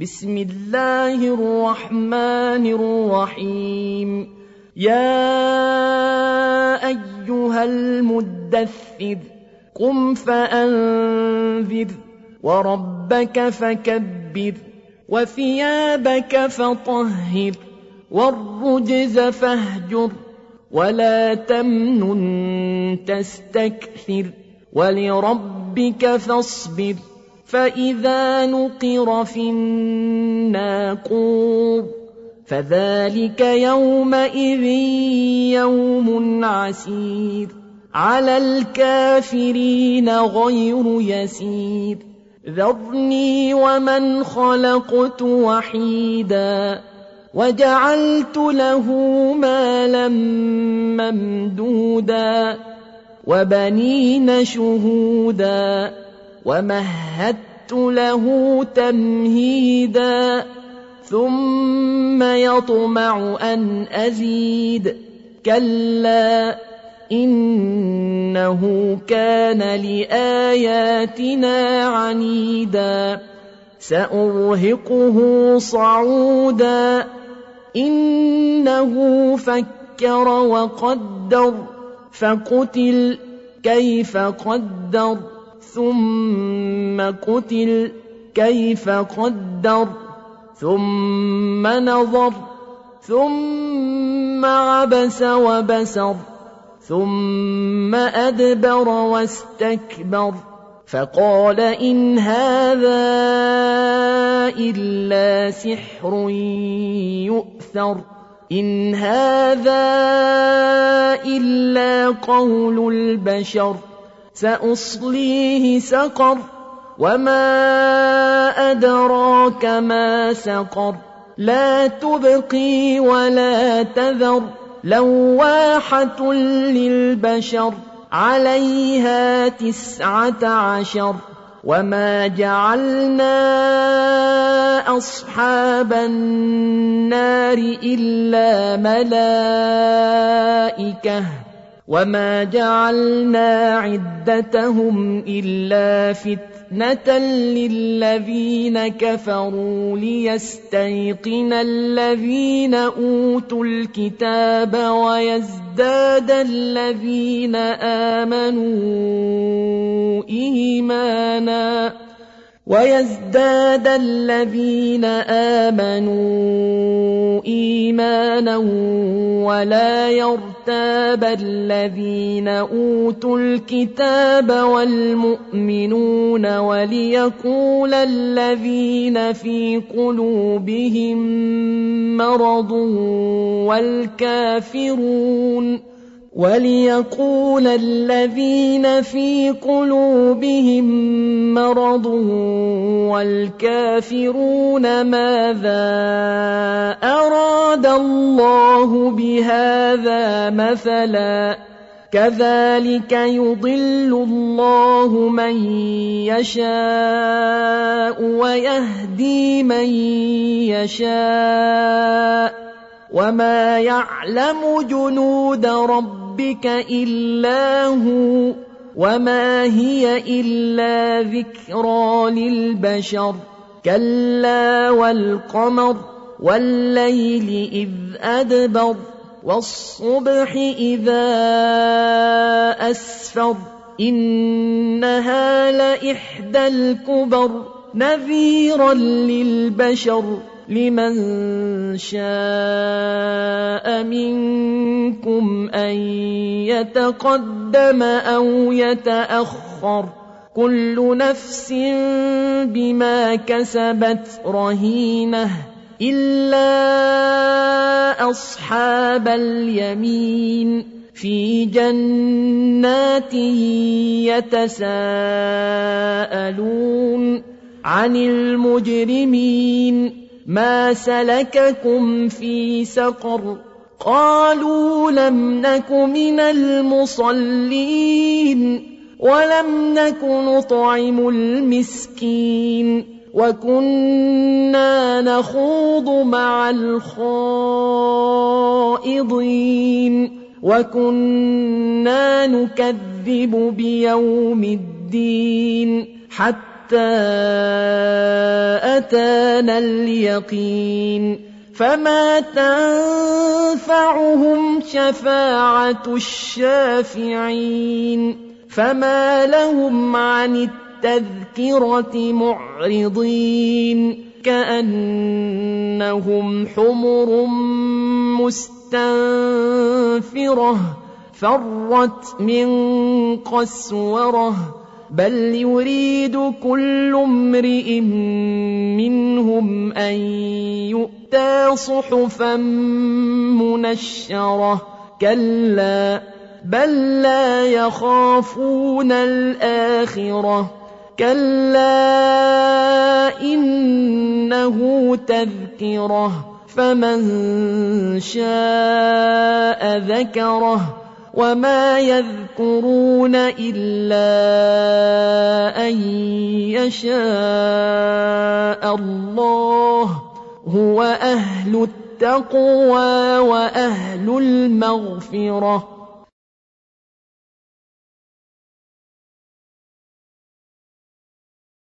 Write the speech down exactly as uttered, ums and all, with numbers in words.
بسم الله الرحمن الرحيم يا أيها المدثر قم فأنذر وربك فكبر وثيابك فطهر والرجز فاهجر ولا تمنن تستكثر ولربك فاصبر فإذا نقر في الناقور فذلك يومئذ يوم عسير على الكافرين غير يسير ذرني ومن خلقت وحيدا وجعلت له مالا ممدودا وبنين شهودا ومهدت له تمهيدا ثم يطمع أن أزيد كلا إنه كان لآياتنا عنيدا سأرهقه صعودا إنه فكر وقدر فقتل كيف قدر ثم قتل كيف قدر ثم نظر ثم عبس وبسر ثم أدبر واستكبر فقال إن هذا إلا سحر يؤثر إن هذا إلا قول البشر سأصليه سقر وما أدراك ما سقر لا تبقي ولا تذر لواحة للبشر عليها تسعة عشر وما جعلنا أصحاب النار إلا ملائكة وما جعلنا عدتهم إلا فتنة للذين كفروا ليستيقن الذين أوتوا الكتاب ويزداد الذين آمنوا إيمانا ويزداد الذين آمنوا إيمانا ولا يرتاب الذين أوتوا الكتاب والمؤمنون وليقول الذين في قلوبهم مرض والكافرون وليقول الذين في قلوبهم مرض والكافرون ماذا أراد الله بهذا مثلا كذلك يضل الله من يشاء ويهدي من يشاء وما يعلم جنود ربك إلا هو وما هي إلا ذكرى للبشر كلا والقمر والليل إذ أدبر والصبح إذا أسفر إنها لإحدى الكبر نذيرا للبشر لمن شاء منكم أن يتقدم أو يتأخر كل نفس بما كسبت رهينة إلا أصحاب اليمين في جنات يتساءلون عن المجرمين ما سلككم في سقر قالوا لم نك من المصلين ولم نك نطعم المسكين وكنا نخوض مع الخائضين وكنا نكذب بيوم الدين حتى حتى أتانا اليقين فما تنفعهم شفاعة الشافعين فما لهم عن التذكرة معرضين كأنهم حمر مستنفرة فرت من قسورة بل يريد كل امرئ منهم أن يؤتى صحفا منشرة كلا بل لا يخافون الآخرة كلا إنه تذكرة فمن شاء ذكره وما يذكرون إلا أن يشاء الله هو أهل التقوى وأهل المغفرة